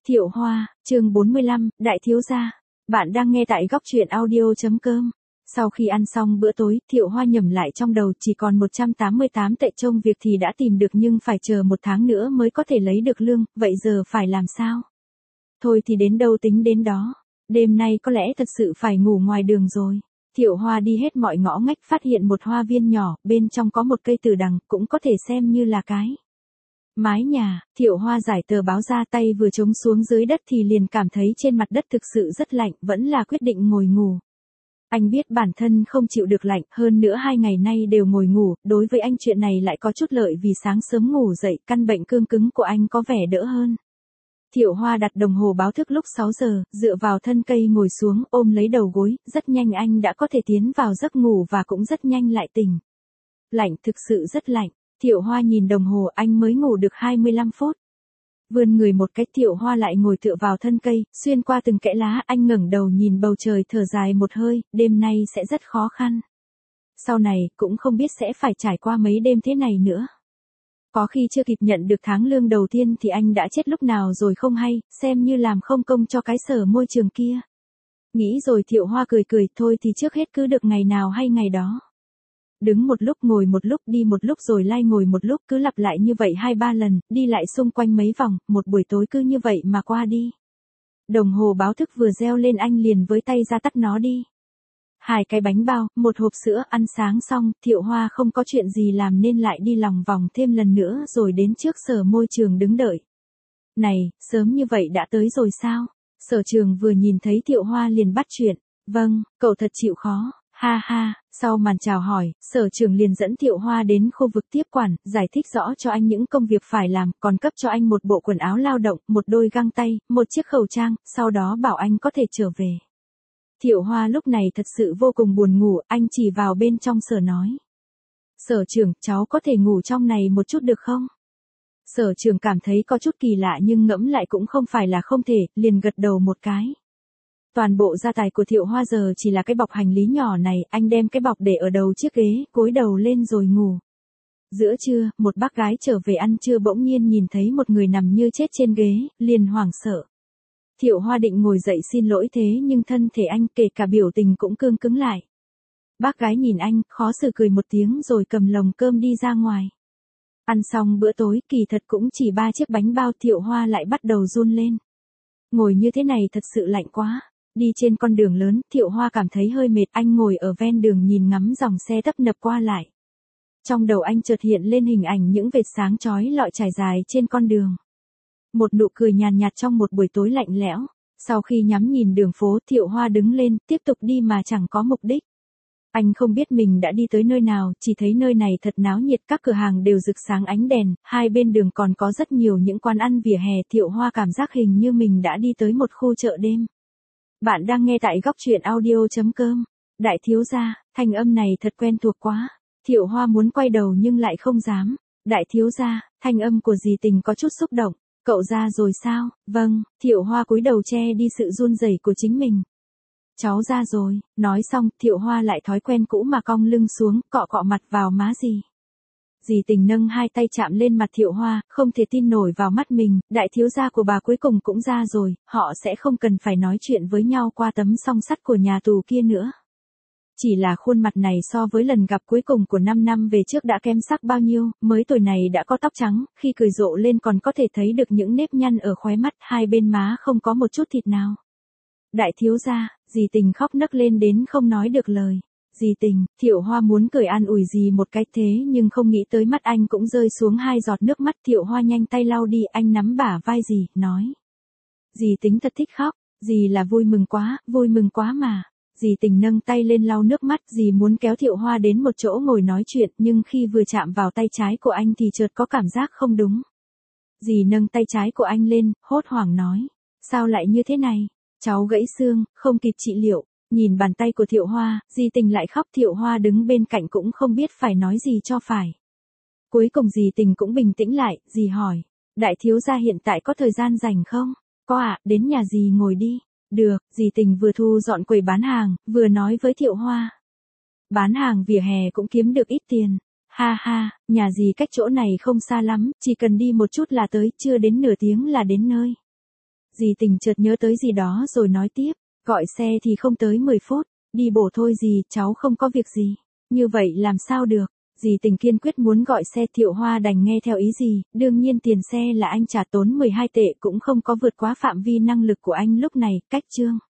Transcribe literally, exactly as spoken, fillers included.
Thiệu Hoa, chương bốn mươi lăm, Đại thiếu gia. Bạn đang nghe tại góc truyện audio chấm com. Sau khi ăn xong bữa tối, Thiệu Hoa nhẩm lại trong đầu chỉ còn một trăm tám mươi tám tệ trông việc thì đã tìm được nhưng phải chờ một tháng nữa mới có thể lấy được lương, vậy giờ phải làm sao? Thôi thì đến đâu tính đến đó. Đêm nay có lẽ thật sự phải ngủ ngoài đường rồi. Thiệu Hoa đi hết mọi ngõ ngách phát hiện một hoa viên nhỏ, bên trong có một cây tử đằng, cũng có thể xem như là cái mái nhà. Thiệu Hoa giải tờ báo ra, tay vừa trống xuống dưới đất thì liền cảm thấy trên mặt đất thực sự rất lạnh, vẫn là quyết định ngồi ngủ. Anh biết bản thân không chịu được lạnh, hơn nữa hai ngày nay đều ngồi ngủ, đối với anh chuyện này lại có chút lợi vì sáng sớm ngủ dậy, căn bệnh cương cứng của anh có vẻ đỡ hơn. Thiệu Hoa đặt đồng hồ báo thức lúc sáu giờ, dựa vào thân cây ngồi xuống, ôm lấy đầu gối, rất nhanh anh đã có thể tiến vào giấc ngủ và cũng rất nhanh lại tỉnh. Lạnh, thực sự rất lạnh. Thiệu Hoa nhìn đồng hồ, anh mới ngủ được hai mươi lăm phút. Vươn người một cái, Thiệu Hoa lại ngồi tựa vào thân cây, xuyên qua từng kẽ lá, anh ngẩng đầu nhìn bầu trời thở dài một hơi, đêm nay sẽ rất khó khăn. Sau này, cũng không biết sẽ phải trải qua mấy đêm thế này nữa. Có khi chưa kịp nhận được tháng lương đầu tiên thì anh đã chết lúc nào rồi không hay, xem như làm không công cho cái sở môi trường kia. Nghĩ rồi Thiệu Hoa cười cười, thôi thì trước hết cứ được ngày nào hay ngày đó. Đứng một lúc, ngồi một lúc, đi một lúc rồi lai ngồi một lúc, cứ lặp lại như vậy hai ba lần, đi lại xung quanh mấy vòng, một buổi tối cứ như vậy mà qua đi. Đồng hồ báo thức vừa reo lên anh liền với tay ra tắt nó đi. Hai cái bánh bao, một hộp sữa, ăn sáng xong, Thiệu Hoa không có chuyện gì làm nên lại đi lòng vòng thêm lần nữa rồi đến trước sở môi trường đứng đợi. Này, sớm như vậy đã tới rồi sao? Sở trường vừa nhìn thấy Thiệu Hoa liền bắt chuyện. Vâng, cậu thật chịu khó. Ha ha, sau màn chào hỏi, sở trường liền dẫn Thiệu Hoa đến khu vực tiếp quản, giải thích rõ cho anh những công việc phải làm, còn cấp cho anh một bộ quần áo lao động, một đôi găng tay, một chiếc khẩu trang, sau đó bảo anh có thể trở về. Thiệu Hoa lúc này thật sự vô cùng buồn ngủ, anh chỉ vào bên trong sở nói. Sở trường, cháu có thể ngủ trong này một chút được không? Sở trường cảm thấy có chút kỳ lạ nhưng ngẫm lại cũng không phải là không thể, liền gật đầu một cái. Toàn bộ gia tài của Thiệu Hoa giờ chỉ là cái bọc hành lý nhỏ này, anh đem cái bọc để ở đầu chiếc ghế, cúi đầu lên rồi ngủ. Giữa trưa, một bác gái trở về ăn trưa bỗng nhiên nhìn thấy một người nằm như chết trên ghế, liền hoảng sợ. Thiệu Hoa định ngồi dậy xin lỗi thế nhưng thân thể anh kể cả biểu tình cũng cương cứng lại. Bác gái nhìn anh, khó xử cười một tiếng rồi cầm lồng cơm đi ra ngoài. Ăn xong bữa tối, kỳ thật cũng chỉ ba chiếc bánh bao, Thiệu Hoa lại bắt đầu run lên. Ngồi như thế này thật sự lạnh quá. Đi trên con đường lớn, Thiệu Hoa cảm thấy hơi mệt, anh ngồi ở ven đường nhìn ngắm dòng xe tấp nập qua lại. Trong đầu anh chợt hiện lên hình ảnh những vệt sáng chói lọi trải dài trên con đường. Một nụ cười nhàn nhạt trong một buổi tối lạnh lẽo. Sau khi nhắm nhìn đường phố, Thiệu Hoa đứng lên, tiếp tục đi mà chẳng có mục đích. Anh không biết mình đã đi tới nơi nào, chỉ thấy nơi này thật náo nhiệt, các cửa hàng đều rực sáng ánh đèn, hai bên đường còn có rất nhiều những quán ăn vỉa hè. Thiệu Hoa cảm giác hình như mình đã đi tới một khu chợ đêm. Bạn đang nghe tại góc truyện audio chấm com. Đại thiếu gia, thanh âm này thật quen thuộc quá. Thiệu Hoa muốn quay đầu nhưng lại không dám. Đại thiếu gia, thanh âm của dì Tình có chút xúc động. Cậu ra rồi sao? Vâng, Thiệu Hoa cúi đầu che đi sự run rẩy của chính mình. Cháu ra rồi, nói xong, Thiệu Hoa lại thói quen cũ mà cong lưng xuống, cọ cọ mặt vào má dì. Dì Tình nâng hai tay chạm lên mặt Thiệu Hoa, không thể tin nổi vào mắt mình, đại thiếu gia của bà cuối cùng cũng ra rồi, họ sẽ không cần phải nói chuyện với nhau qua tấm song sắt của nhà tù kia nữa. Chỉ là khuôn mặt này so với lần gặp cuối cùng của năm năm về trước đã kém sắc bao nhiêu, mới tuổi này đã có tóc trắng, khi cười rộ lên còn có thể thấy được những nếp nhăn ở khóe mắt, hai bên má không có một chút thịt nào. Đại thiếu gia, dì Tình khóc nấc lên đến không nói được lời. Dì Tình, Thiệu Hoa muốn cười an ủi dì một cách thế nhưng không nghĩ tới mắt anh cũng rơi xuống hai giọt nước mắt. Thiệu Hoa nhanh tay lau đi, anh nắm bả vai dì, nói. Dì Tính thật thích khóc, dì là vui mừng quá, vui mừng quá mà. Dì Tình nâng tay lên lau nước mắt, dì muốn kéo Thiệu Hoa đến một chỗ ngồi nói chuyện nhưng khi vừa chạm vào tay trái của anh thì chợt có cảm giác không đúng. Dì nâng tay trái của anh lên, hốt hoảng nói. Sao lại như thế này? Cháu gãy xương, không kịp trị liệu. Nhìn bàn tay của Thiệu Hoa, dì Tình lại khóc. Thiệu Hoa đứng bên cạnh cũng không biết phải nói gì cho phải. Cuối cùng dì Tình cũng bình tĩnh lại, dì hỏi. Đại thiếu gia hiện tại có thời gian rảnh không? Có ạ, à, đến nhà dì ngồi đi. Được, dì Tình vừa thu dọn quầy bán hàng, vừa nói với Thiệu Hoa. Bán hàng vỉa hè cũng kiếm được ít tiền. Ha ha, nhà dì cách chỗ này không xa lắm, chỉ cần đi một chút là tới, chưa đến nửa tiếng là đến nơi. Dì Tình chợt nhớ tới gì đó rồi nói tiếp, gọi xe thì không tới mười phút, đi bộ thôi dì, cháu không có việc gì. Như vậy làm sao được? Dì Tình kiên quyết muốn gọi xe. Thiệu Hoa đành nghe theo ý dì, đương nhiên tiền xe là anh trả, tốn mười hai tệ cũng không có vượt quá phạm vi năng lực của anh lúc này. Cách chương